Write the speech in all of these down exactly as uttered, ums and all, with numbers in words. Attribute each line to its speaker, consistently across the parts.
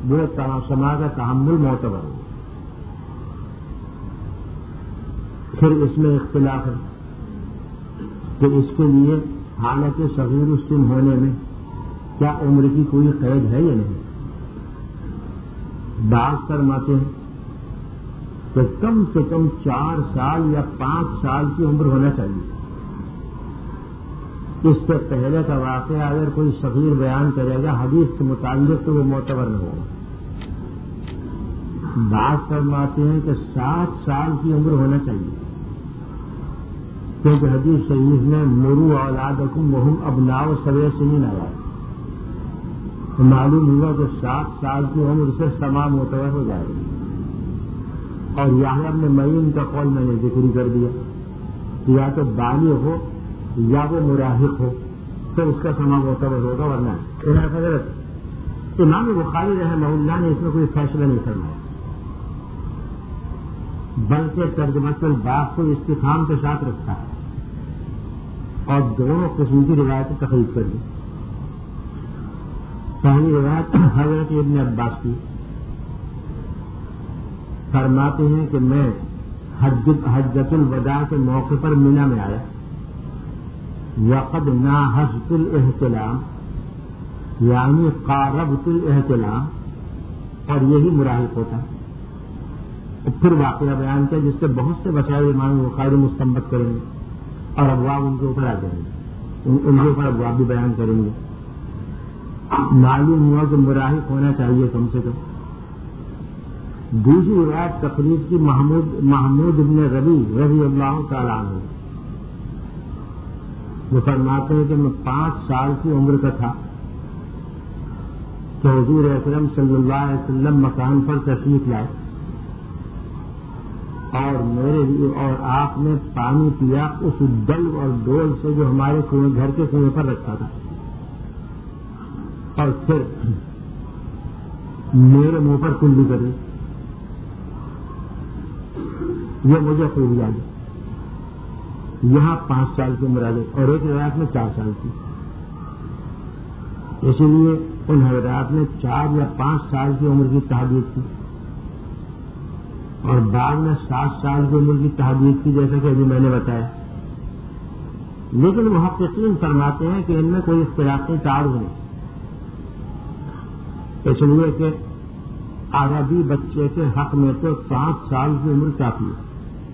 Speaker 1: وہ سما کا تحمل معتبر ہو. پھر اس میں اختلاف ہے کہ اس کے لیے حالت صغیر السن ہونے میں کیا عمر کی کوئی قید ہے یا نہیں. بعض فرماتے ہیں کہ کم سے کم چار سال یا پانچ سال کی عمر ہونا چاہیے. اس سے پہلے کا واقعہ اگر کوئی صغیر بیان کرے گا حدیث سے متعلق تو وہ معتبر نہ ہوگا. بعض فرماتے ہیں کہ سات سال کی عمر ہونا چاہیے کیونکہ حدیث شریف میں مرو اولادکم وہم ابناء سبع سنین آیا ہے. تو معلوم ہوا کہ سات سال کی عمر سے سما معتبر ہو جائے گی. اور یحییٰ بن معین کا قول میں نے ذکر کر دیا کہ یا تو بالغ ہو یا وہ مراہق ہو تو اس کا سما معتبر ہوگا ورنہ. حضرت امام بخاری رحمہ اللہ نے اس میں کوئی فیصلہ نہیں فرمایا بلکہ ترجمۃ الباب کو استفہام کے ساتھ رکھا ہے اور دونوں قسم کی روایتیں تخریج کر دی. پہلی روایت حضرت ابن عباس کی فرماتے ہیں کہ میں حجۃ الوداع کے موقع پر مینا میں آیا وقد ناحست الاحتلام یعنی قاربت الاحتلام اور یہی مراحق ہوتا ہے. پھر واقعہ بیان کیا جس سے بہت سے مسائل امام بخاری مستنبط کریں گے اور ابواب ان کے اوپر آ جائیں گے. ان کے اوپر ابواب بھی بیان کریں گے. معلوم ہوا کہ مراحق ہونا چاہیے کم سے کم. دوسری روایت تقریب کی محمود محمود ابن ربی رضی اللہ تعالیٰ عنہ وہ فرماتے ہیں کہ میں پانچ سال کی عمر کا تھا کہ حضور اکرم صلی اللہ علیہ وسلم مکان پر تشریف لائے اور میرے لیے اور آپ نے پانی پیا اس ڈل اور ڈول سے جو ہمارے کنویں گھر کے کنویں پر رکھا تھا اور پھر میرے منہ پر کلی کری. یہ مجھے خوب یاد ہے. یہاں پانچ سال کی عمر آ گئی اور ایک روایت میں چار سال کی. اسی لیے ان حضرات نے چار یا پانچ سال کی عمر کی تحدید کی اور بعد میں سات سال کی عمر کی تحدید کی جیسا کہ ابھی میں نے بتایا. لیکن محققین فرماتے ہیں کہ ان میں کوئی اختلافی تعارض نہیں. اس لیے کہ عربی بچے کے حق میں تو پانچ سال کی عمر کافی ہے.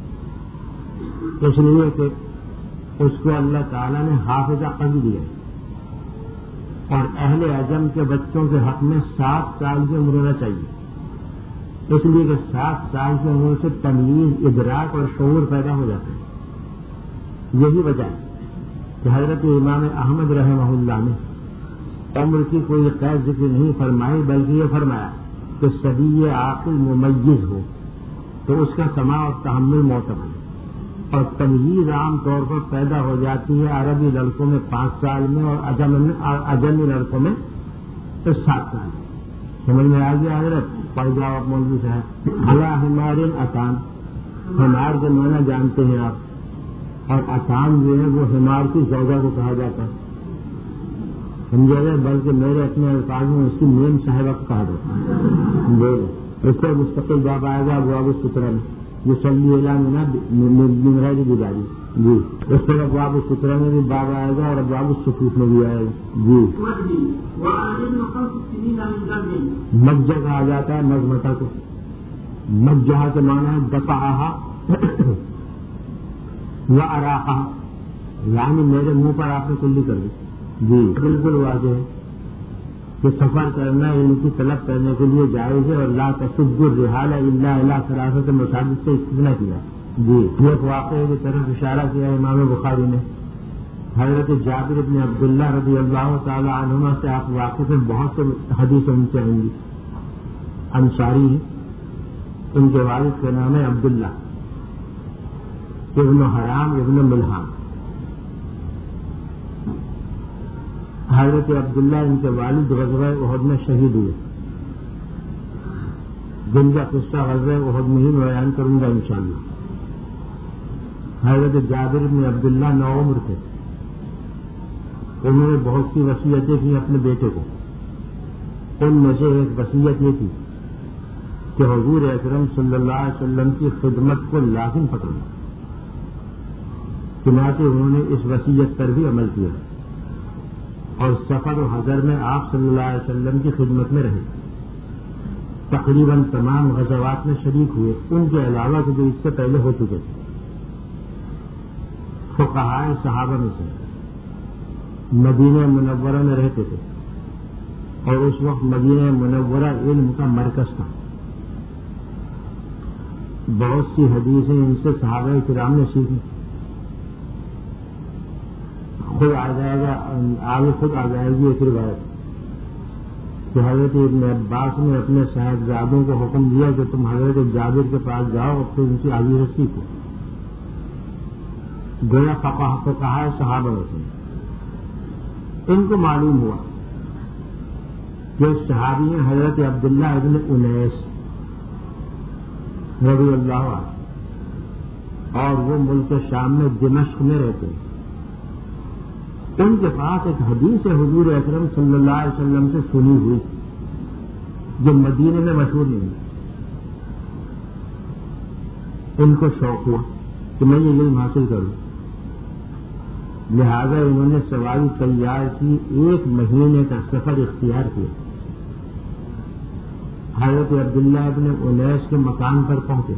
Speaker 1: اس لیے کہ اس کو اللہ تعالیٰ نے حافظہ قلب دیا اور اہل عجم کے بچوں کے حق میں سات سال کی عمر ہونا چاہیے. اس لیے کہ سات سال کی عمر سے تمیز ادراک اور شعور پیدا ہو جاتا ہے. یہی وجہ ہے کہ حضرت امام احمد رحمہ اللہ نے عمر کی کوئی قید ذکر نہیں فرمائی بلکہ یہ فرمایا کہ صبی عاقل ممیز ہو تو اس کا سماع اور تحمل معتبر ہے. اور تمیز عام طور پر پیدا ہو جاتی ہے عربی لڑکوں میں پانچ سال میں اور اجمی لڑکوں میں سات سال. سمجھ میں آ گیا حضرت؟ پڑھ جاؤ آپ مولوی صاحب. بھلا ہمارے آسان ہمار کے معنی جانتے ہیں آپ اور آسان جو ہے وہ ہمار کی زوجہ کو کہا جاتا ہے. سمجھے گئے؟ بلکہ میرے اپنے الفاظ میں اس کی میم صاحبہ کو کہا جاتا ہے. اس پر مستقل باب آئے گا ابواب السترہ میں یہ سلی اعلان ہے گزاری جی. اس پر ابواب السترہ میں بھی باب آئے گا اور ابواب الصفوف میں بھی آئے گا جی. مجہ کہا جاتا ہے مزمتا کو. مجہ کے معنی ہے دفعہ و اراقہ یعنی میرے منہ پر آپ نے کلی کر دی جی. بالکل واضح ہے کہ سفر کرنا ان کی طلب کرنے کے لیے جائز ہے اور لا تسب الرحال الا الى ثلاثه مساجد سے استثناء کیا جی. ایک واقعے کی طرف اشارہ کیا امام بخاری نے. حضرت جابر بن عبداللہ رضی اللہ تعالی عنہما سے آپ واقف ہیں. بہت سے حدیثیں ان سے ہوں گی. انصاری ان کے والد کا نام ہے عبداللہ ابن حرام ابن ملحان. حضرت عبداللہ ان کے والد غزوہ احد میں شہید ہوئے جن کا قصہ غزوہ احد میں ہی بیان کروں گا انشاءاللہ. حضرت جابر بن عبداللہ نو عمر تھے. انہوں نے بہت سی وصیتیں کی اپنے بیٹے کو ان میں سے ایک وصیت یہ تھی کہ حضور اکرم صلی اللہ علیہ وسلم کی خدمت کو لازم پکڑنا. چنانچہ انہوں نے اس وصیت پر بھی عمل کیا اور سفر و حضر میں آپ صلی اللہ علیہ وسلم کی خدمت میں رہے. تقریباً تمام غزوات میں شریک ہوئے، ان کے علاوہ جو اس سے پہلے ہو چکے تھے. فقہائے صحابہ میں سے مدینہ منورہ میں رہتے تھے اور اس وقت مدینہ منورہ علم کا مرکز تھا. بہت سی حدیثیں ان سے صحابہ کرام نے سیکھی. خود آ جائے گا آگے خود آ جائے گی ایک روایت کہ حضرت ابن عباس نے اپنے صاحبزادوں کو حکم دیا کہ تم حضرت جابر کے پاس جاؤ اور پھر ان کی حدیث سیکھو. گویا فقہ فقہائے صحابہ میں سے ان کو معلوم ہوا کہ صحابی ہیں حضرت عبداللہ ابن انیس رضی اللہ عنہ اور وہ ملک شام میں دمشق میں رہتے ہیں. ان کے پاس ایک حدیث حضور اکرم صلی اللہ علیہ وسلم سے سنی ہوئی جو مدینے میں مشہور نہیں. ان کو شوق ہوا کہ میں یہ علم حاصل کروں، لہذا انہوں نے سواری تیار کی، ایک مہینے کا سفر اختیار کیا. حضرت عبداللہ ابن انیس کے مکان پر پہنچے.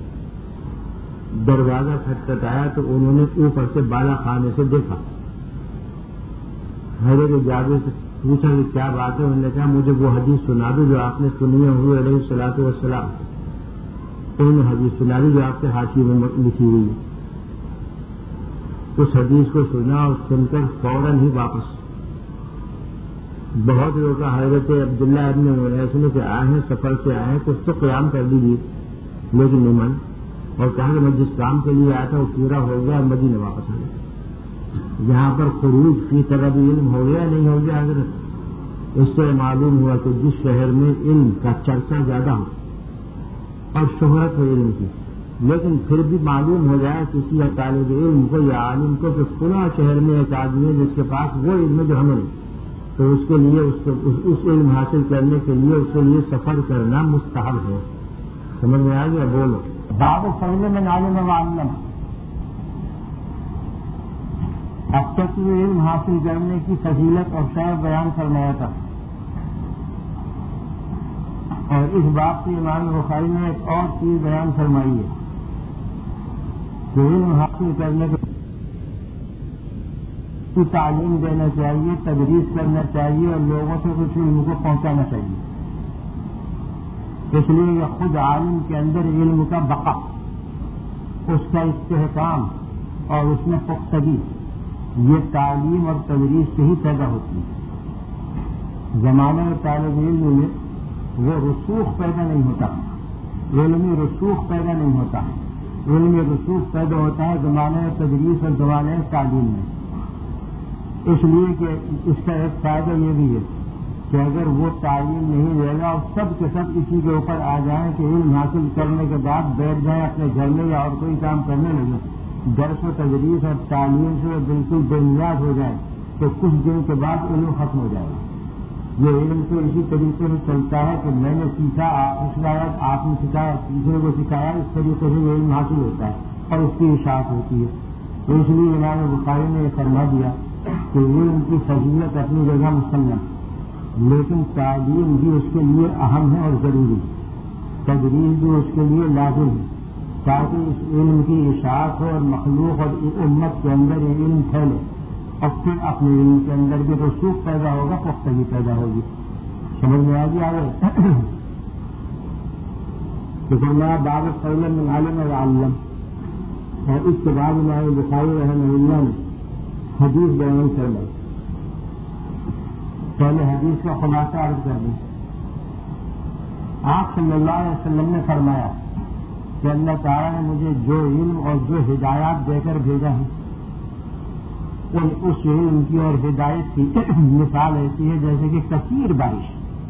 Speaker 1: دروازہ کھٹکھٹایا تو انہوں نے اوپر سے بالا خانے سے دیکھا. حضرت جابر سے پوچھا کہ کیا بات ہے؟ انہوں نے کہا مجھے وہ حدیث سنا دو جو آپ نے سنی ہے حضور علیہ الصلوۃ والسلام. انہوں نے حدیث سنا دی جو آپ کے حاشیے میں لکھی ہوئی ہے. اس حدیث کو سنا اور سن کر فوراً ہی واپس. بہت لوگ کا حضرت عبداللہ ابن انیس نے کہ آئے ہیں سفر سے آئے ہیں کچھ تو قیام کر دیجیے، لیکن نہیں من اور کہا کہ میں جس کام کے لیے آیا تھا وہ پورا ہو گیا اور مدینے واپس آ گیا. یہاں پر خروج کی طرح علم ہو گیا نہیں ہو گیا حضرت؟ اس سے معلوم ہوا کہ جس شہر میں علم کا چرچا زیادہ ہو اور شہرت ہو علم کی، لیکن پھر بھی معلوم ہو جائے کسی طالب علم کو یا عالم کو کہ فلاں شہر میں ایک آدمی ہے جس کے پاس وہ علم ہے جو ہمیں نہیں، تو اس کے لیے اس, اس, اس علم حاصل کرنے کے لیے اس کے لیے سفر کرنا مستحب ہے. سمجھ میں آ گیا؟ بولو. باب فضل من علم وعلم. اب تک علم حاصل کرنے کی فضیلت اور شرف بیان فرمایا تھا اور اس بات سے امام بخاری نے ایک اور چیز بیان فرمائی ہے کہ علم حاصل کرنے کی تعلیم دینا چاہیے، تدریس کرنا چاہیے اور لوگوں سے کچھ علم کو پہنچانا چاہیے. اس لیے یہ خود عالم کے اندر علم کا بقا، اس کا استحکام اور اس میں پختگی یہ تعلیم اور تدریس سے ہی پیدا ہوتی ہے. زمانہ طالب علم میں وہ رسوخ پیدا نہیں ہوتا، علمی رسوخ پیدا نہیں ہوتا. علمی رسوخ پیدا ہوتا ہے زمانہ تدریس اور زمانہ تعلیم میں. اس لیے کہ اس کا ایک فائدہ یہ بھی ہے کہ اگر وہ تعلیم نہیں دے گا اور سب کے سب اسی کے اوپر آ جائیں کہ علم حاصل کرنے کے بعد بیٹھ جائیں اپنے گھر میں یا اور کوئی کام کرنے لگے، درس و تدریس اور تعلیم سے بالکل بے نیاز ہو جائے تو کچھ دن کے بعد علم ختم ہو جائے گا. یہ علم تو اسی طریقے سے چلتا ہے کہ میں نے سیکھا، آپ نے سکھایا، آپ نے سکھایا، دوسرے کو سکھایا، اس طریقے سے علم حاصل ہوتا ہے اور اس کی اشاعت ہوتی ہے. تو اس لیے امام بخاری نے یہ فرما دیا کہ علم کی فضیلت اپنی جگہ مسلم، لیکن تعلیم بھی اس کے لیے اہم ہے اور ضروری، تدریس بھی اس کے لیے لازم ہے تاکہ اس علم کی اشاعت ہو اور مخلوق اور امت کے اندر یہ علم پھیلے اور پھر اپنے علم کے اندر بھی رسوخ پیدا ہوگا، پختگی پیدا ہوگی. سمجھ میں آ گیا ہے؟ تو فرمایا باب فضل من علم وعلم. اور اس کے بعد امام بخاری رحمہ اللہ نے حدیث بیان فرمائی. پہلے حدیث کا خلاصہ عرض کر دیں. آپ صلی اللہ علیہ وسلم نے فرمایا کہ اللہ تعالیٰ نے مجھے جو علم اور جو ہدایات دے کر بھیجا ہے ان اس علم کی اور ہدایت کی مثال ایسی ہے جیسے کہ کثیر بارش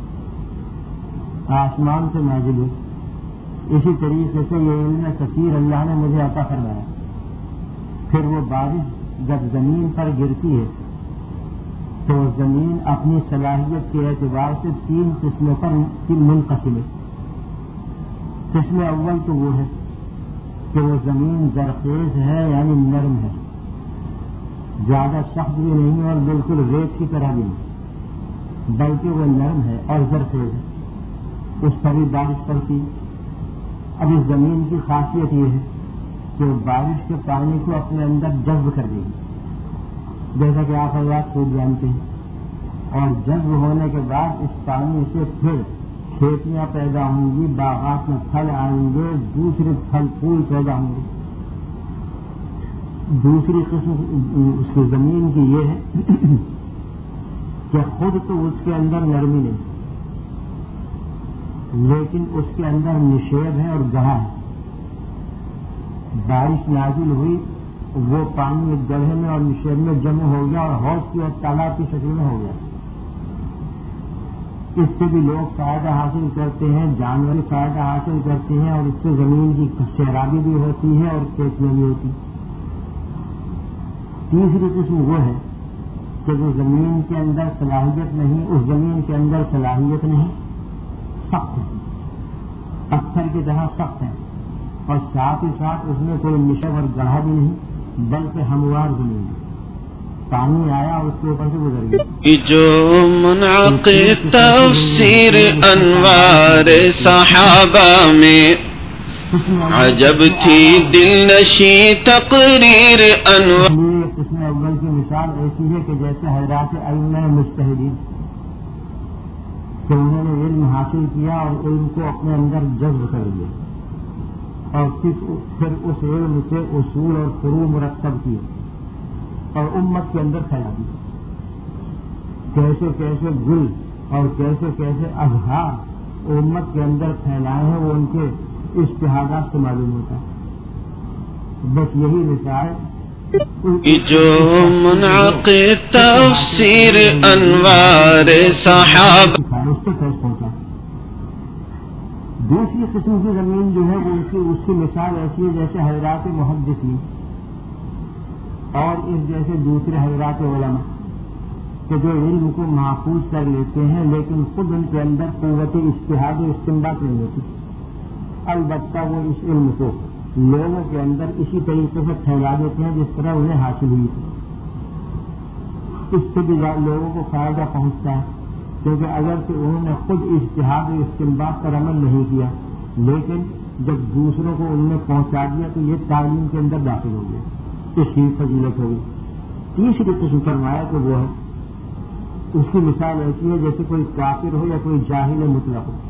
Speaker 1: آسمان سے نازل ہے. اسی طریقے سے یہ علم کثیر اللہ نے مجھے عطا فرمایا. پھر وہ بارش جب زمین پر گرتی ہے تو زمین اپنی صلاحیت کے اعتبار سے تین قسموں پر منقسم ہے. قسم اول تو وہ ہے کہ وہ زمین زرخیز ہے یعنی نرم ہے, زیادہ سخت بھی نہیں اور بالکل ریت کی طرح بھی نہیں, بلکہ وہ نرم ہے اور زرخیز ہے, اس پر بھی بارش پڑتی. اب اس زمین کی خاصیت یہ ہے کہ وہ بارش کے پانی کو اپنے اندر جذب کر دے گی, جیسا کہ آپ حضرات خوب جانتے ہیں, اور جذب ہونے کے بعد اس پانی سے پھر کھیتیاں پیدا ہوں گی, باغات میں پھل آئیں گے, دوسرے پھل پھول پیدا ہوں گے. دوسری قسم اس کی زمین کی یہ ہے کہ خود تو اس کے اندر نرمی نہیں, لیکن اس کے اندر نشیب ہے اور گہا ہے. بارش نازل ہوئی, وہ پانی ایک گڑھے میں اور نشیب میں جمع ہو گیا اور حوض کی اور تالاب کی شکل میں ہو گیا. اس سے بھی لوگ فائدہ حاصل کرتے ہیں, جانور فائدہ حاصل کرتے ہیں, اور اس سے زمین کی سیرابی بھی ہوتی ہے اور کھیتیاں بھی ہوتی. تیسری قسم وہ ہے کہ جو زمین کے اندر صلاحیت نہیں, اس زمین کے اندر صلاحیت نہیں, سخت ہے, پتھر کی طرح سخت ہے, اور ساتھ ہی ساتھ اس میں کوئی نشب اور گڑھا بھی نہیں, بلکہ ہموار زمین ہے. پانی آیا اور اس کے اوپر سے گزر گیا.
Speaker 2: جو منعقد تفسیر انوار صحابہ میں عجب تھی دل نشی تقریر انوار.
Speaker 1: قسم اول کی مثال ایسی ہے کہ جیسے حضرات ائمہ مجتہدین کہ انہوں نے علم حاصل کیا اور علم کو اپنے اندر جذب کر لیا, اور پھر اس علم سے اصول اور فروع مرتب کیے اور امت کے اندر پھیلا دیا. کیسے کیسے گل اور کیسے کیسے اظہار امت کے اندر پھیلائے ہیں, وہ ان کے اجتہادات سے معلوم ہوتا ہے. بس یہی مثال
Speaker 2: جو منعقد تفسیر انوار صحابہ
Speaker 1: اس سے پیش پہنچا. دوسری قسم کی زمین جو ہے وہ اس کی مثال ایسی ہے جیسے حضرات محدثین اور اس جیسے دوسرے حضرات علماء کہ جو علم کو محفوظ کر لیتے ہیں, لیکن خود ان کے اندر قوت اجتہاد و استنباط نہیں ہوتی. البتہ وہ اس علم کو لوگوں کے اندر اسی طریقے سے پھیلا دیتے ہیں جس طرح انہیں حاصل ہوئی تھی. اس سے بھی لوگوں کو فائدہ پہنچتا ہے, کیونکہ اگر کہ انہوں نے خود اجتہاد و استنباط پر عمل نہیں کیا, لیکن جب دوسروں کو انہوں نے پہنچا دیا تو یہ تعلیم کے اندر داخل ہو گیا, اس کی فضیلت ہوگی. تیسری قسم فرمایا کہ وہ ہے, اس کی مثال ایسی ہے جیسے کوئی کافر ہو یا کوئی جاہل مطلق ہو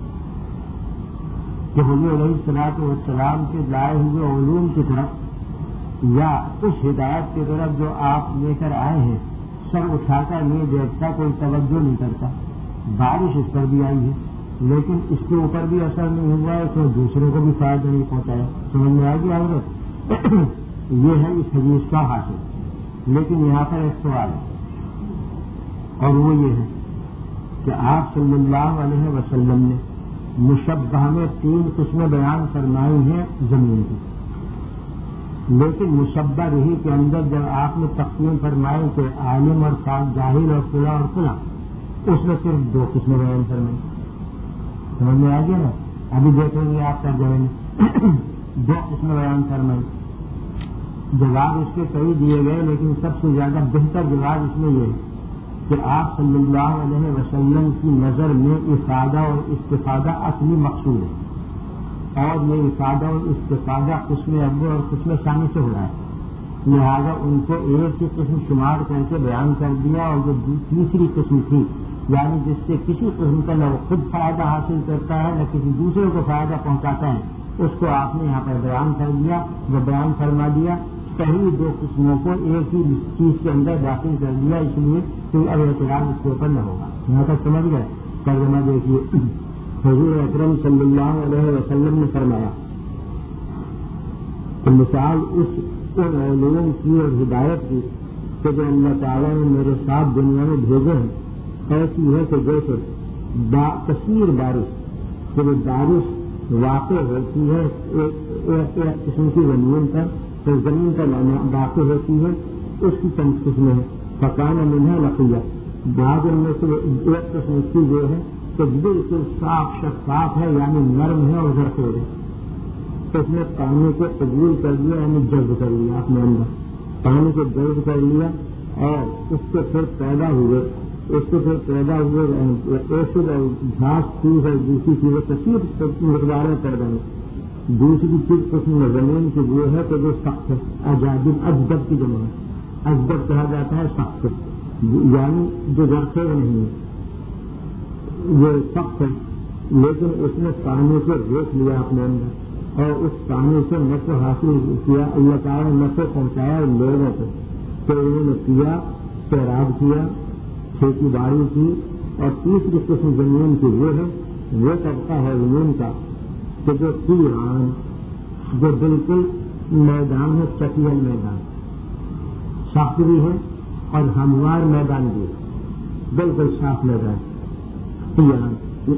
Speaker 1: کہ حضور علیہ الصلوۃ والسلام کے لائے ہوئے علوم کی طرف یا اس ہدایت کی طرف جو آپ لے کر آئے ہیں سر اٹھا کر نہیں دیکھتا, کوئی توجہ نہیں کرتا. بارش اس پر بھی آئی ہے لیکن اس کے اوپر بھی اثر نہیں ہوا ہے, اس میں دوسروں کو بھی فائدہ نہیں پہنچایا. سمجھ میں آ گیا حضرت؟ یہ ہے اس حدیث کا حاصل. لیکن یہاں پر ایک سوال ہے اور وہ یہ ہے کہ آپ صلی اللہ علیہ وسلم نے مشبہ میں تین قسمیں بیان فرمائی ہیں زمین کی, لیکن مشبہ رہی کے اندر جب آپ نے تقسیم فرمائی کہ عالم اور جاہل اور فلاں اور فلاں, اس میں صرف دو قسمیں بیان فرمائی. سمجھ میں آ گیا نا؟ ابھی دیکھیں گے آپ کا جواب, دو قسمیں بیان فرمائی. جواب اس کے کئی دیے گئے, لیکن سب سے زیادہ بہتر جواب اس میں یہ ہے کہ آپ صلی اللہ علیہ وسلم کی نظر میں افادہ اور استفادہ اصلی مقصود ہے, اور یہ افادہ اور استفادہ قسم اول اور قسم ثانی سے ہو رہا ہے. لہذا ان کو ایک ہی قسم شمار کر کے بیان کر دیا, اور جو تیسری قسم تھی یعنی جس سے کسی قسم کا نہ وہ خود فائدہ حاصل کرتا ہے نہ کسی دوسرے کو فائدہ پہنچاتا ہے, اس کو آپ نے یہاں پر بیان کر دیا, وہ بیان فرما دیا. پہلی دو قسموں کو ایک ہی چیز کے اندر داخل کر دیا, اس لیے کوئی اب اعتراض اس کے اوپر نہ ہوگا. یہاں تک سمجھ گئے؟ ترجمہ دیکھیے. حضور اکرم صلی اللہ علیہ وسلم نے فرمایا کہ مثال اس علوم کی اور ہدایت کی کہ جو اللہ تعالیٰ نے میرے ساتھ دنیا میں بھیجے ہیں ایسی ہے کہ جیسے کثیر بارش جب بارش واقع ہوتی ہے ایک ایک قسم کی زمین پر, تو زمین پر واقع ہوتی ہے, اس کی چند قسمیں ہیں. فکان منها لقیہ، بعض ان میں سے ایک قسم کی وہ ہے کہ بالکل صاف شفاف ہے، یعنی نرم ہے اور زرخیز ہے، تو اس نے پانی کو قبول کر لیا، یعنی جذب کر لیا اپنے اندر، پانی کو جذب کر لیا اور اس سے پھر پیدا ہوئے اس سے پھر پیدا ہوئے ایسڈ اور گھاس پھوس اور دوسری چیزیں کثیر مقدار میں پیدا ہوئی۔ دوسری چیز قسم زمین کی وہ ہے کہ جو سخت ہے، اجادب اجدب کی جمع ہے، اجدب کہا جاتا ہے سخت، یعنی جو زرخیز نہیں ہے، وہ سخت ہے، لیکن اس نے پانی کو روک لیا اپنے اندر اور اس پانی سے نفع حاصل کیا، اللہ تعالیٰ نے نفع پہنچایا لوگوں کو، تو انہوں نے کیا، سیراب کیا، کھیتی باڑی کی۔ اور تیسری قسم زمین کی وہ ہے، وہ طبقہ ہے زمین کا کہ جو تیران، جو بالکل میدان ہے، چٹیل میدان، سخت بھی ہے اور ہموار میدان بھی ہے، بالکل صاف میدان تیران،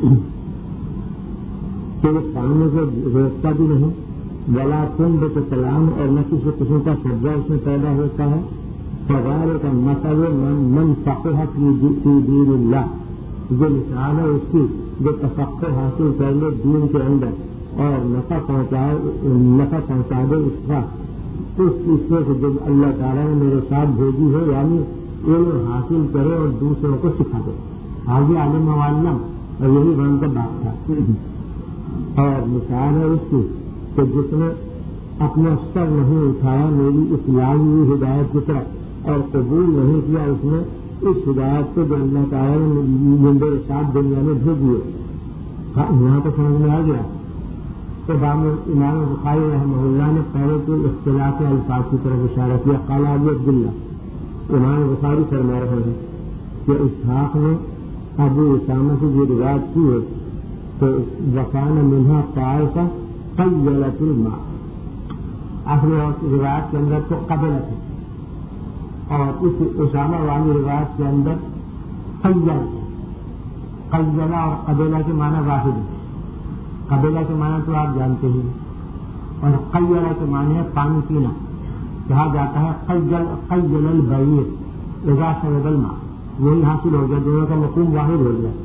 Speaker 1: کہ وہ پانی کو روکتا بھی نہیں، ولا تنب کے کلام اور نہ کسی قسم کا سبزہ اس میں پیدا ہوتا ہے۔ فغیر کا مطلب من من فقہ فی دین اللہ، جو مثال ہے اس کی جو تفقہ حاصل کر لے دین کے اندر اور نفع پہنچائے نفع پہنچا دے اس کا، اس چیز سے جو اللہ تعالیٰ نے میرے ساتھ بھیجی ہے، یعنی علم حاصل کرے اور دوسروں کو سکھا دے، آگے عالم معلم، اور یہی بن کا بات تھا۔ اور مثال ہے اس کی کہ جس نے اپنا سر نہیں اٹھایا میری اس لائی ہوئی ہدایت کی طرف اور قبول نہیں کیا اس نے اس ہدایت کو جو اللہ تعالیٰ نے میرے ساتھ دنیا میں بھیجی ہے، یہاں تو سمجھ میں آ گیا۔ تو امام بخاری رحمہ اللہ نے پہلے تو اختلاف الفاظ کی طرف اشارہ کیا، قال ابو عبداللہ، امام بخاری فرما رہے ہیں کہ اسحاق نے ابو اسامہ سے جو روایت کی ہے تو وکان منہا طائفہ قیلت الماء، اصل روایت کے اندر تو قبلت ہے، اور اس اسامہ والی روایت کے اندر قیل، قیلہ اور قبیلہ کے معنی واحد ہے، قبیلہ کے معنی تو آپ جانتے ہی، اور قیلہ کے معنی ہے پانی پینا، کہا جاتا ہے قیل قیل البعیر اذا شرب الماء، وہی حاصل ہو گیا، دونوں کا مفہوم واحد ہو گیا،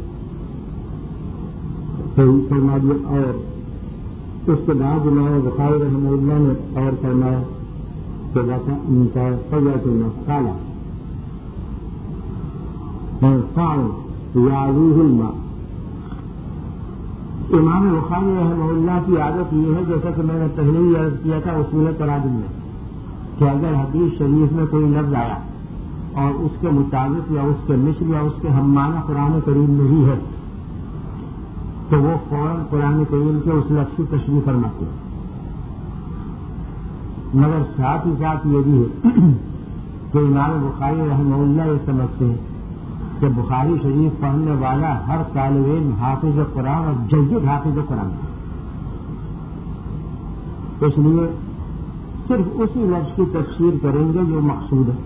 Speaker 1: صحیح فرما دیا۔ اور اس کے بعد امام بخاری رحمہ اللہ نے اور فرمایا کہ قیلۃ الماء قال منفعل یعلوہ الماء۔ امام بخاری رحمہ اللہ کی عادت یہ ہے، جیسا کہ میں نے پہلے ہی عرض کیا تھا اصول تراجم میں، کہ اگر حدیث شریف میں کوئی لفظ آیا اور اس کے مطابق یا اس کے مثل یا اس کے ہم معنی قرآن کریم میں ہی ہے تو وہ فوراً قرآن کریم کے اس لفظ کی تشریح فرماتے ہیں، مگر ساتھ ہی ساتھ یہ بھی ہے کہ امام بخاری رحمہ اللہ یہ سمجھتے ہیں کہ بخاری شریف پڑھنے والا ہر طالب علم حافظ قرآن اور جید حافظ قرآن ہے، اس لیے صرف اسی لفظ کی تفسیر کریں گے جو مقصود ہے،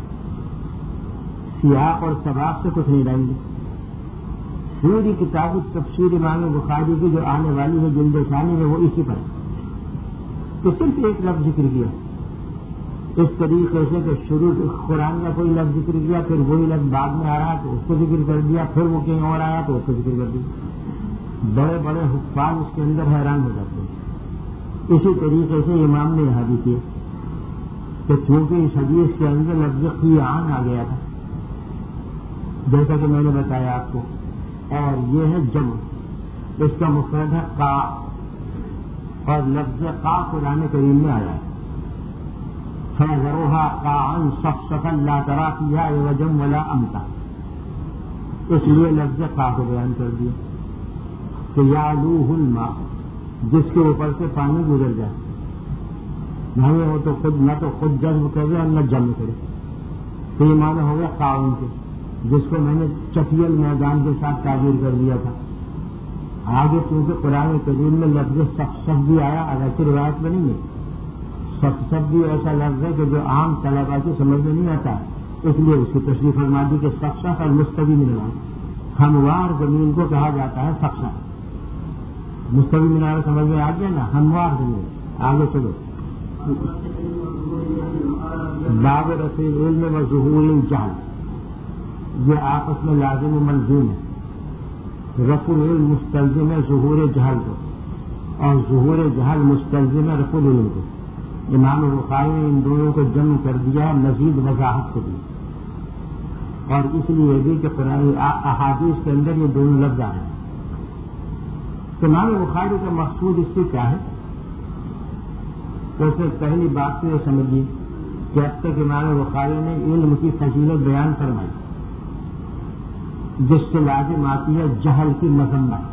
Speaker 1: سیاق اور سباق سے کچھ نہیں لائیں گے۔ پوری کتاب تفسیر امام بخاری کی جو آنے والی ہے جلد ثانی میں وہ اسی پر ہے، تو صرف ایک لفظ ذکر کیا، اس طریقے سے کہ شروع قرآن کا کوئی لفظ ذکر کیا، پھر وہی لفظ بعد میں آ رہا تو اس کو ذکر کر دیا، پھر وہ کہیں اور آیا تو اس کو ذکر کر دیا، بڑے بڑے حفاظ اس کے اندر حیران ہو جاتے ہیں۔ اسی طریقے سے امام نے یہاں بھی کیا کہ چونکہ اس حدیث کے اندر لفظ قیعان آ گیا تھا جیسا کہ میں نے بتایا آپ کو، اور یہ ہے جمع، اس کا مفرد ہے قا، اور لفظ قا قرآن کریم میں آیا ہے، فَنَذَرُهَا قَاعًا صَفْصَفًا لَا تَرَىٰ فِيهَا عِوَجًا وَلَا أَمْتًا، اس لیے لفظ قا کو بیان کر دیا کہ یعلوہ الماء، جس کے اوپر سے پانی گزر جائے، نہ وہ تو خود نہ تو خود جذب کرے اور نہ جمع کرے، تو یہ معنی ہو گیا قاعن کے، جس کو میں نے چٹیل میدان کے ساتھ تعبیر کر دیا تھا۔ آگے چونکہ قرآن کریم میں لفظ سفسف بھی آیا، اگرچہ روایت میں نہیں ہے، سفسف بھی ایسا لفظ ہے کہ جو عام طلبا کی سمجھ میں نہیں آتا، اس لیے اس کی تشریح فرما دی کہ سفسف اور مستوی مینار، ہموار زمین کو کہا جاتا ہے سفسف، مستوی مینار سمجھ میں آ گیا نا، ہموار زمین۔ آگے چلو، باب رفع العلم و ظہور الجہل، یہ آپس میں لازم و ملزوم ہے. رفع العلم مستلزم ہے ظہور جہل کو، اور ظہور جہل مستلزم ہے رفع العلم کو. امام بخاری نے ان دونوں کو جمع کر دیا مزید وضاحت کے لیے، اور اس لیے بھی کہ قرآن احادیث کے اندر یہ دونوں لفظ آئے ہیں. امام بخاری کا مقصود اس سے کیا ہے؟ تو اسے پہلی بات تو یہ سمجھیے کہ اب تک امام بخاری نے علم کی فضیلت بیان فرمائی، جس سے لازم آتی ہے جہل کی مذمت.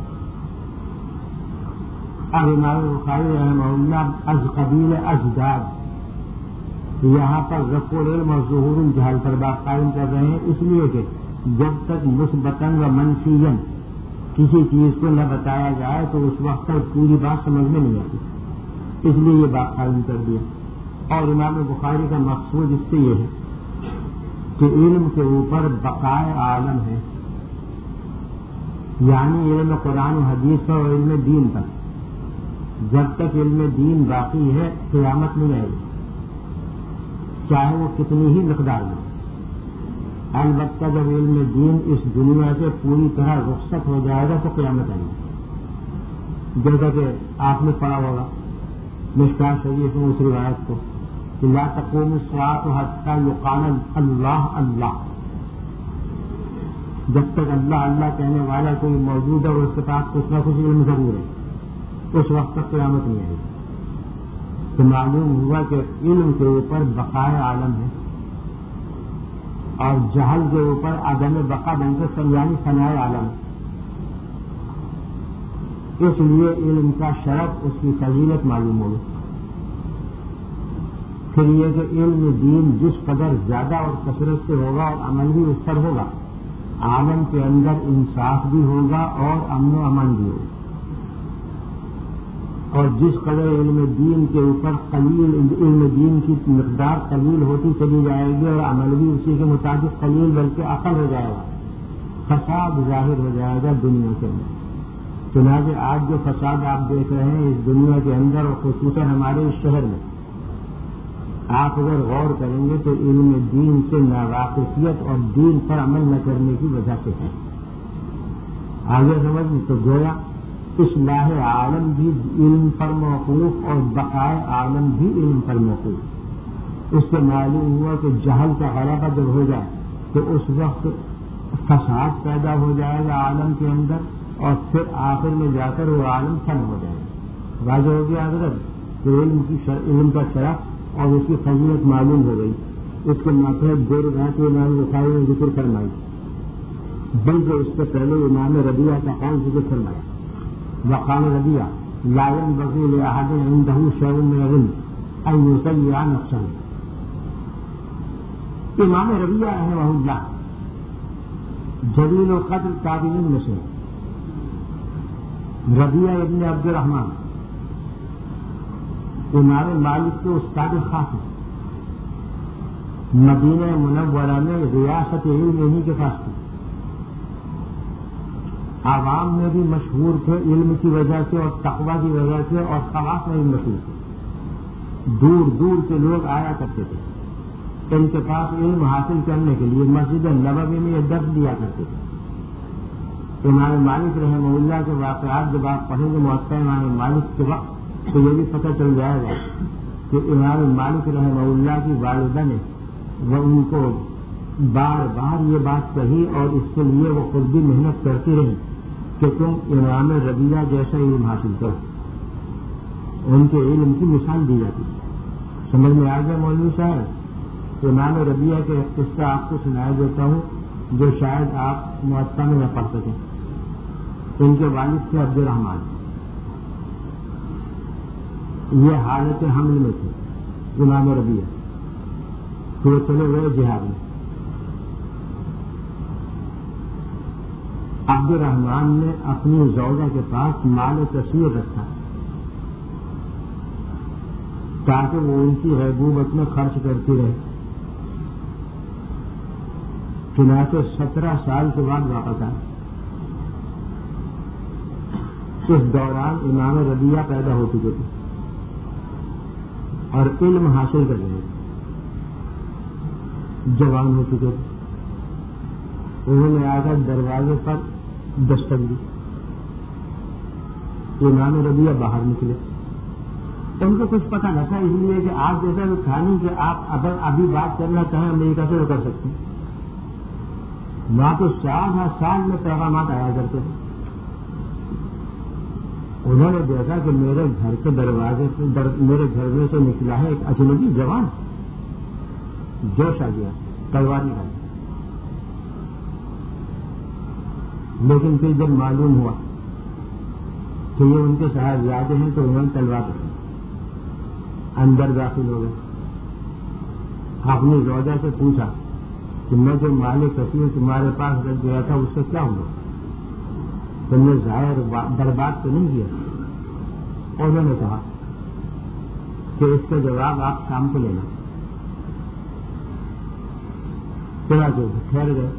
Speaker 1: اب امام بخاری رحمہ اللہ از قبیل اجداد یہاں پر رفع العلم اور ظہور الجہل پر بات قائم کر رہے ہیں، اس لیے کہ جب تک مثبتاً و منفیاً کسی چیز کو نہ بتایا جائے تو اس وقت تک پوری بات سمجھ میں نہیں آتی، اس لیے یہ بات قائم کر دی. اور امام بخاری کا مقصود اس سے یہ ہے کہ علم کے اوپر بقائے عالم ہے، یعنی علم قرآن و حدیث اور علم دین تک. جب تک علم دین باقی ہے قیامت نہیں آئے گی، چاہے وہ کتنی ہی مقدار میں. البتہ جب علم دین اس دنیا سے پوری طرح رخصت ہو جائے گا تو قیامت آئے گی. جیسا کہ آپ نے پڑھا ہوگا مشکاۃ شریف میں اس روایت کو کہ لا تقوم الساعۃ حتی یقال اللہ اللہ، جب تک اللہ اللہ کہنے والا کوئی موجود ہے اور اس کے پاس کچھ نہ کچھ علم ضرور ہے، اس وقت تک قیامت نہیں آئے گی. تو معلوم ہوا کہ علم کے اوپر بقائے عالم ہے اور جہل کے اوپر عدم بقا بن کے یعنی فنائے عالم. اس لیے علم کا شرف، اس کی فضیلت معلوم ہوگی. پھر یہ کہ علم دین جس قدر زیادہ اور کثرت سے ہوگا اور عمل بھی اس پر ہوگا، عالم کے اندر انصاف بھی ہوگا اور امن و امان بھی ہوگا. اور جس قدر علم دین کے اوپر قلیل علم دین کی مقدار قلیل ہوتی چلی جائے گی اور عمل بھی اسی کے مطابق قلیل بلکہ اقل ہو جائے گا، فساد ظاہر ہو جائے گا دنیا کے اندر. چنانچہ آج جو فساد آپ دیکھ رہے ہیں اس دنیا کے اندر اور خصوصاً ہمارے اس شہر میں، آپ اگر غور کریں گے تو علم دین سے ناواقفیت اور دین پر عمل نہ کرنے کی وجہ سے ہے. آگے سمجھ تو گویا اصلاح عالم بھی علم پر موقوف اور بقائے عالم بھی علم پر موقوف. اس سے معلوم ہوا کہ جہل کا غلبہ جب ہو جائے تو اس وقت فساد پیدا ہو جائے گا عالم کے اندر، اور پھر آخر میں جا کر وہ عالم فن ہو جائے گا. واضح ہو گیا حضرت کہ علم کی علم کا شرف اور اس کی فضیلت معلوم ہو گئی. اس کے ماتحت دو روایت امام بخاری نے ذکر فرمائی، بلکہ اس سے پہلے امام ربیعہ کا قول ذکر فرمایا. وقال ربیعہ لا ينبغي لأحد عنده شيء من العلم أن يسيع نفسه. امام ربیعہ رحمہ اللہ جلیل القدر تابعین میں سے ربیعہ ابن عبد الرحمن امام مالک کے استاد خاص ہیں. مدینہ منورہ میں ریاست علم انہی کے پاس تھی. عوام میں بھی مشہور تھے علم کی وجہ سے اور تقویٰ کی وجہ سے، اور خواص میں بھی مشہور تھے. دور دور کے لوگ آیا کرتے تھے ان کے پاس علم حاصل کرنے کے لیے. مسجد نبوی میں یہ درس دیا کرتے تھے. امام مالک رحمہ اللہ کے واقعات جب آپ پڑھیں گے موطا امام مالک کے وقت تو یہ بھی پتہ چل جائے گا کہ امام مالک رحمہ اللہ کی والدہ نے وہ ان کو بار بار یہ بات کہی اور اس کے لیے وہ خود بھی محنت کرتی رہی کہ تم امام ربیعہ جیسا علم حاصل کرو. ان کے علم کی مثال دی جاتی. سمجھ میں آ گیا مولوی صاحب؟ امام ربیعہ کے ایک قصہ آپ کو سنایا دیتا ہوں جو شاید آپ موطا میں نہ پڑھ سکیں. ان کے والد تھے عبد الرحمان. یہ حالت حمل میں تھے امام ربیعہ، تو چلے گئے جہاد میں. عبد الرحمان نے اپنی زوجہ کے پاس مال کثیر رکھا تاکہ وہ ان کی غیبوبت میں خرچ کرتی رہے. چنانچہ سترہ سال کے بعد واپس آئے. اس دوران امام ربیعہ پیدا ہو چکے تھے اور علم حاصل کر رہے تھے. جوان ہو چکے تھے. انہوں نے آ کر دروازے پر دستک دی. امام ربیعہ باہر نکلے. ان کو کچھ پتہ نہ تھا، اس لیے کہ آپ جیسا تو تھا نہیں کہ آپ اگر ابھی بات کرنا چاہیں امریکہ سے وہ کر سکتے ہیں. وہاں تو سال ہر سال میں پیغامات آیا کرتے تھے. انہوں نے دیکھا کہ میرے گھر کے دروازے سے در... میرے گھر میں سے نکلا ہے ایک اجنبی جوان. جوش آ گیا، تلوار نکالی. لیکن پھر جب معلوم ہوا کہ یہ ان کے صاحبزادے ہیں تو انہوں نے تلوار رکھی، اندر داخل ہو گئے. اپنی زوجہ سے پوچھا کہ میں جو مال کثیر تمہارے پاس رکھ گیا تھا اس سے کیا ہوا؟ تم نے ظاہر برباد تو نہیں کیا؟ انہوں نے کہا کہ اس کا جواب آپ شام کو لینا. چلا کے ٹھہر گئے.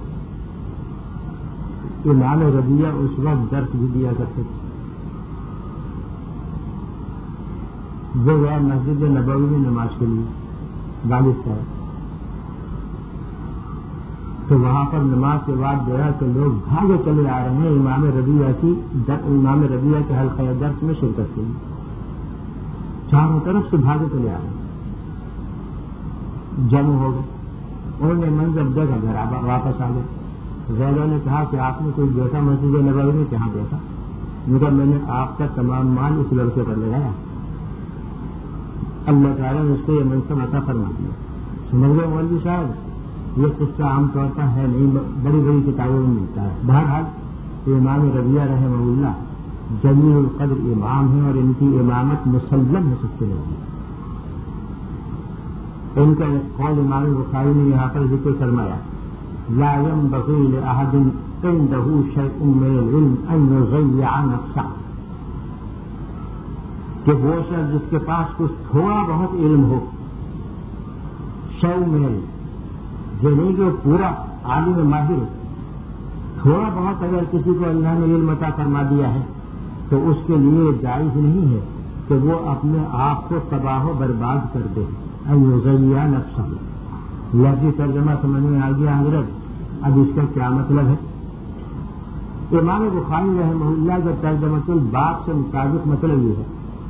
Speaker 1: امام ربیعہ اس وقت درس بھی دیا کرتے تھے. وہ گیا مسجد نبوی میں نماز کے لیے والد صاحب. تو وہاں پر نماز کے بعد گیا کہ لوگ بھاگے چلے آ رہے ہیں امام ربیعہ کی امام ربیعہ کے حلقہ درس میں شرکت کے لیے. چاروں طرف سے بھاگے چلے آ رہے ہیں. جمع ہو گئے. انہوں نے منظر دیکھا، گھر واپس آ گئے. غیروں نے کہا کہ آپ نے کوئی دیکھا مسجد نبوی میں؟ کہاں دیکھا؟ مگر میں نے آپ کا تمام مال اس لڑکے پر لگایا. اللہ تعالیٰ نے اس کو یہ منصب عطا فرما دیا. سمجھ گئے مولوی صاحب؟ یہ قصہ عام طور پر ہے نہیں، بڑی بڑی کتابوں میں ملتا ہے. بہرحال امام ربیعہ رحمہ اللہ جمیل القدر امام ہیں اور ان کی امامت مسلم ہو سکتے نہیں. ان کا قول امام بخاری نے یہاں پر ذکر فرمایا، لا ينبغي لأحد عنده شيء من العلم أن يضيع نفسه، کہ وہ شخص جس کے پاس کچھ تھوڑا بہت علم ہو، شو میں جو نہیں کہ پورا عالم ماہر ہو، تھوڑا بہت اگر کسی کو اللہ نے علم عطا فرما دیا ہے تو اس کے لیے جائز نہیں ہے کہ وہ اپنے آپ کو تباہ و برباد کر دے. ان یضیع نفسہ، لفظی ترجمہ سمجھ میں آ گیا حضرت؟ اب اس کا کیا مطلب ہے؟ امام بخاری رحمہ اللہ کا ترجمۃ الباب سے مطابق مطلب یہ ہے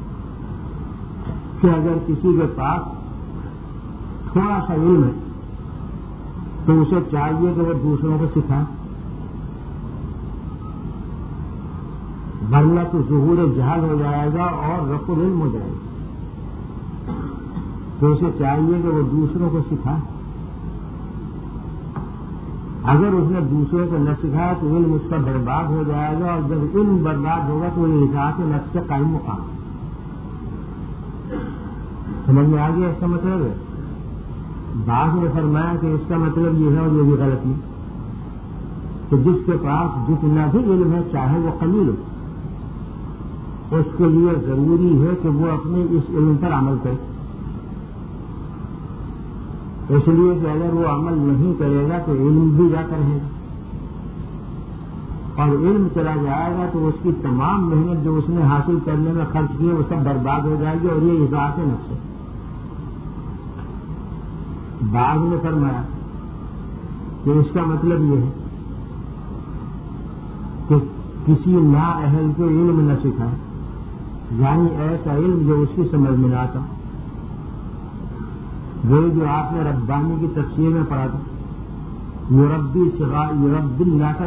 Speaker 1: کہ اگر کسی کے پاس تھوڑا سا علم ہے تو اسے چاہیے کہ وہ دوسروں کو سکھائے، ورنہ تو ظہور جہل ہو جائے گا اور رفع العلم ہو جائے گا. تو اسے چاہیے کہ وہ دوسروں کو سکھائے. اگر اس نے دوسروں کو نہ سکھایا تو علم اس کا برباد ہو جائے گا، اور جب علم برباد ہوگا تو یہ اطاعت نفس سے قائم مقام. سمجھ میں آ گیا اس کا مطلب ہے؟ بعض نے فرمایا کہ اس کا مطلب یہ ہے، اور یہ بھی غلط نہیں، کہ جس کے پاس جتنا بھی علم ہے چاہے وہ قلیل ہو، اس کے لیے ضروری ہے کہ وہ اپنے اس علم پر عمل کرے. اس لیے کہ اگر وہ عمل نہیں کرے گا تو علم بھی جا کر رہے گا، اور علم چلا جائے گا تو اس کی تمام محنت جو اس نے حاصل کرنے میں خرچ کی وہ سب برباد ہو جائے گی، اور یہ اضاعت نفس ہے. بعض نے فرمایا کہ اس کا مطلب یہ ہے کہ کسی نااہل کو علم نہ سکھائے، یعنی ایسا علم جو اس کی سمجھ میں نہ آتا. وہ جو آپ نے ربانی کی تفسیر میں پڑھا تھا، یوربی یورب اللہ کا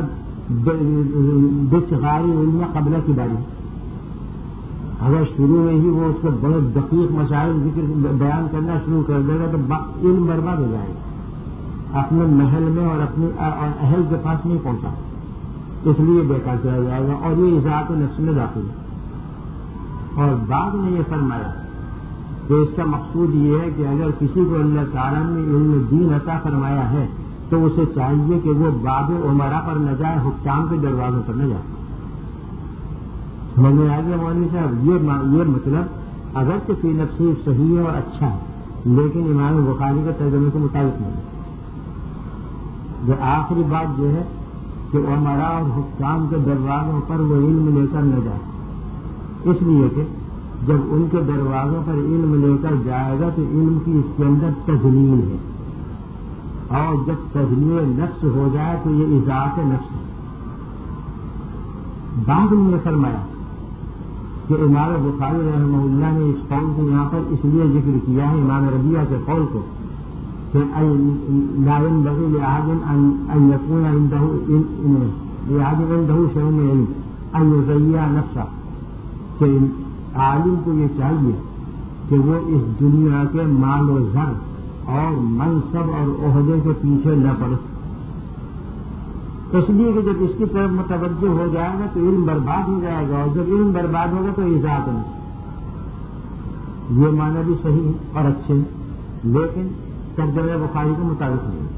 Speaker 1: بصغار علم قبل کی باری، اگر شروع میں ہی وہ اس کو بڑے دقیق مسائل ذکر بیان کرنا شروع کر دے گا تو علم برباد ہو جائے گا، اپنے محل میں اور اپنے اہل کے پاس نہیں پہنچا، اس لیے بیکار کیا جائے گا، اور یہ اضاعت نفس میں داخل ہے. اور بعد میں یہ فرمایا کہ اس کا مقصود یہ ہے کہ اگر کسی کو اللہ تعالیٰ نے علم دین عطا فرمایا ہے تو اسے چاہیے کہ وہ باب عمرہ پر نہ جائے، حکام کے دروازوں پر نہ جائے. سمجھ میں آ گیا مولوی صاحب؟ یہ یہ مطلب اگر تو فی نفسی صحیح ہے اور اچھا ہے، لیکن امام بخاری کے ترجمے کے مطابق نہیں. جو آخری بات جو ہے کہ عمرہ اور حکام کے دروازوں پر وہ علم لے کر نہ جائے، اس لیے کہ جب ان کے دروازوں پر علم لے کر جائے گا تو علم کی اس کے اندر تذلیل ہے، اور جب تجلیہ نفس ہو جائے تو یہ اضاعت نفس ہے. بعد میں فرمایا کہ امام بخاری رحمہ اللہ نے اس قول کو یہاں پر اس لیے ذکر کیا ہے امام ربیعہ کے قول کو کہ لا ينبغي لأحد أن يكون عنده لأحد عنده شيء من علم أن يضيع نفسه کہ عالم کو یہ چاہیے کہ وہ اس دنیا کے مال و زر اور منصب اور عہدے کے پیچھے نہ پڑے. اس لیے کہ جب اس کی طرف متوجہ ہو جائے گا تو علم برباد ہو جائے گا، اور جب علم برباد ہوگا تو اضاعت نہیں. یہ معنی بھی صحیح اور اچھے لیکن ترجمہ بخاری کے مطابق نہیں.